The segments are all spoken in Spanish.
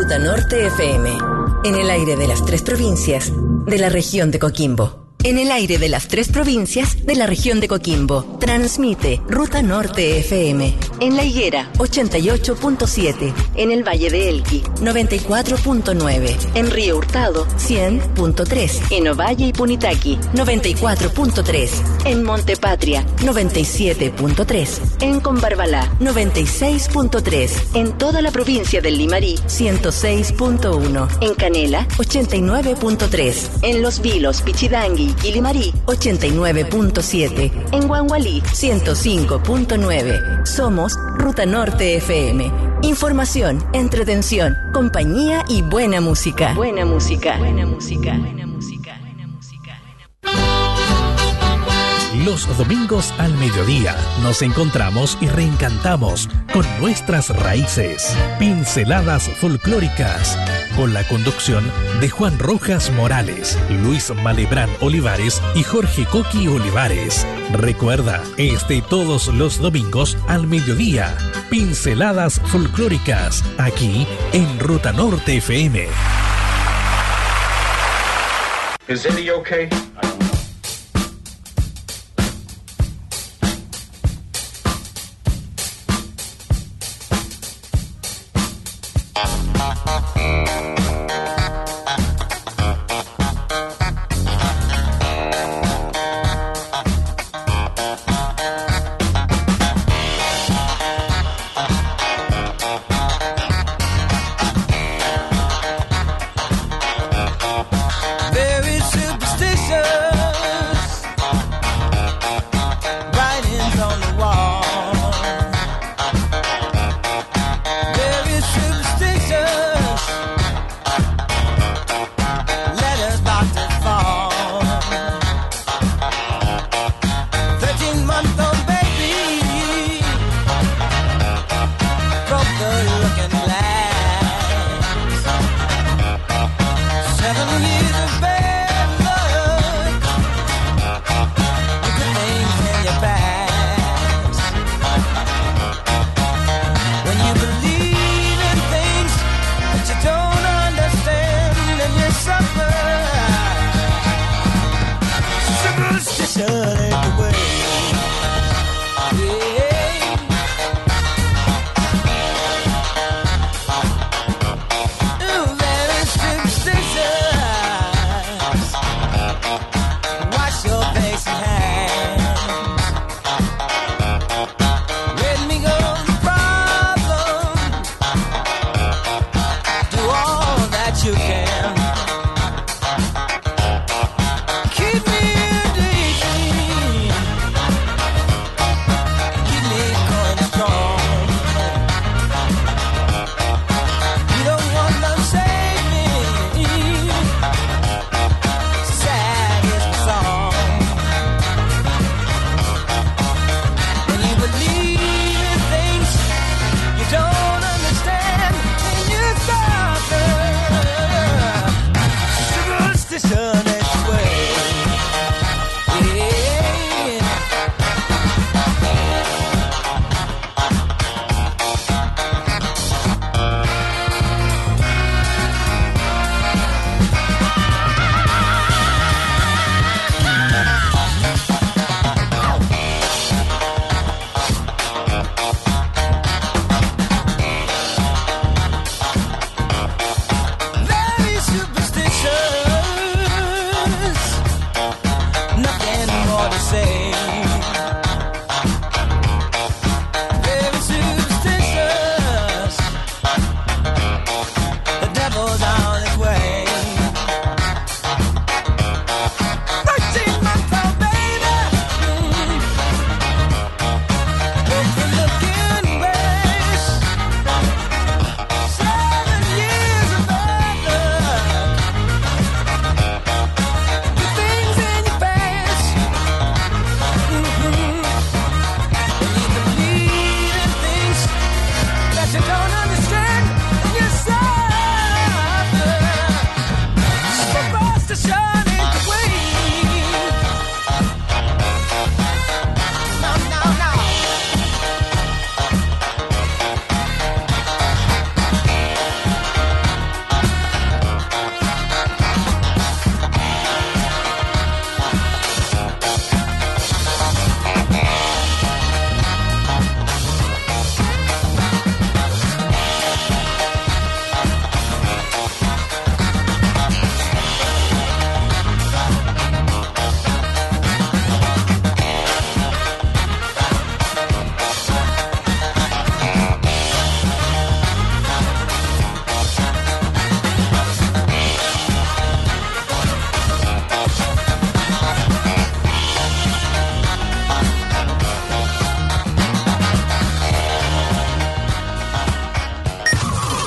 Ruta Norte FM. En el aire de las 3 provincias de la región de Coquimbo. En el aire de las 3 provincias de la región de Coquimbo. Transmite Ruta Norte FM. En La Higuera, 88.7. En el Valle de Elqui, 94.9. En Río Hurtado, 100.3. En Ovalle y Punitaqui, 94.3. En Monte Patria, 97.3. En Combarbalá, 96.3. En toda la provincia del Limarí, 106.1. En Canela, 89.3. En Los Vilos, Pichidangui y Limarí, 89.7. En Guangualí, 105.9. Somos Ruta Norte FM. Información, entretención, compañía y buena música. Buena música. Buena música. Buena música. Buena música. Los domingos al mediodía nos encontramos y reencantamos con nuestras raíces. Pinceladas folclóricas. Con la conducción de Juan Rojas Morales, Luis Malebrán Olivares y Jorge Coqui Olivares. Recuerda, todos los domingos al mediodía. Pinceladas folclóricas, aquí en Ruta Norte FM. Is Eddie okay?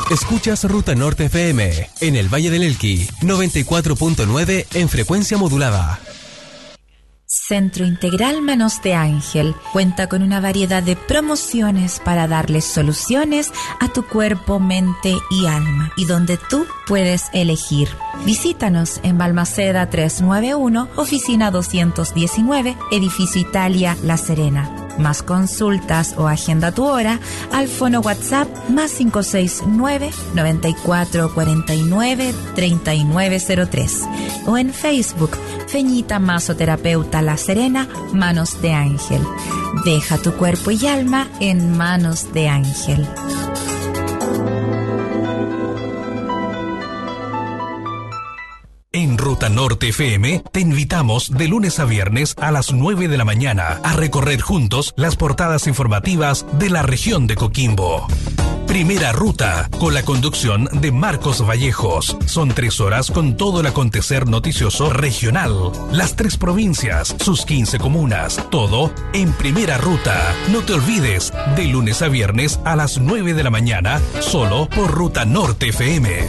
Escuchas Ruta Norte FM en el Valle del Elqui, 94.9 en frecuencia modulada. Centro Integral Manos de Ángel cuenta con una variedad de promociones para darles soluciones a tu cuerpo, mente y alma, y donde tú puedes elegir. Visítanos en Balmaceda 391, oficina 219, edificio Italia, La Serena. Más consultas o agenda tu hora al fono WhatsApp más 569 94 49 3903 o en Facebook Feñita Masoterapeuta La Serena, Manos de Ángel. Deja tu cuerpo y alma en Manos de Ángel. En Ruta Norte FM te invitamos de lunes a viernes a las 9 de la mañana a recorrer juntos las portadas informativas de la región de Coquimbo. Primera Ruta, con la conducción de Marcos Vallejos. Son 3 horas con todo el acontecer noticioso regional. Las 3 provincias, sus 15 comunas, todo en Primera Ruta. No te olvides, de lunes a viernes a las 9 de la mañana, solo por Ruta Norte FM.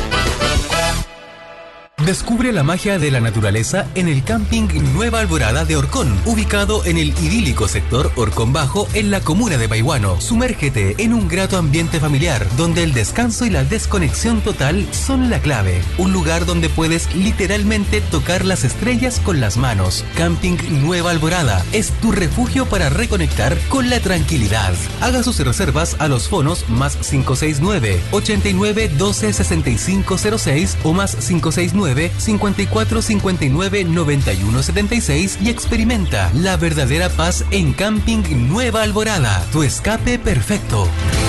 Descubre la magia de la naturaleza en el Camping Nueva Alborada de Orcón, ubicado en el idílico sector Orcón Bajo, en la comuna de Paihuano. Sumérgete en un grato ambiente familiar, donde el descanso y la desconexión total son la clave. Un lugar donde puedes literalmente tocar las estrellas con las manos. Camping Nueva Alborada es tu refugio para reconectar con la tranquilidad. Haga sus reservas a los fonos más 569 89 12 65 06 o más 569 54 59 91 76 y experimenta la verdadera paz en Camping Nueva Alborada, tu escape perfecto.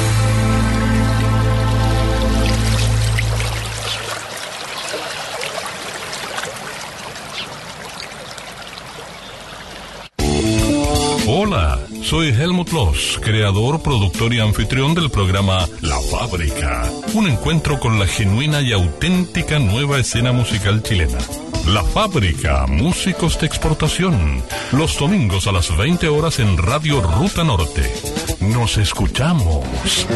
Hola, soy Helmut Loss, creador, productor y anfitrión del programa La Fábrica, un encuentro con la genuina y auténtica nueva escena musical chilena. La Fábrica, músicos de exportación, los domingos a las 20 horas en Radio Ruta Norte. Nos escuchamos.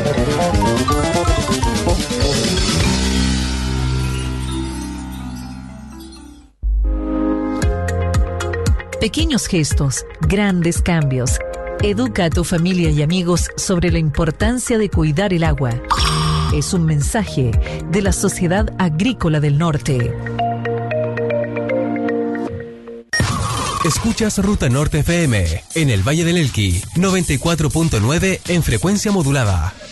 Pequeños gestos, grandes cambios. Educa a tu familia y amigos sobre la importancia de cuidar el agua. Es un mensaje de la Sociedad Agrícola del Norte. Escuchas Ruta Norte FM en el Valle del Elqui, 94.9 en frecuencia modulada.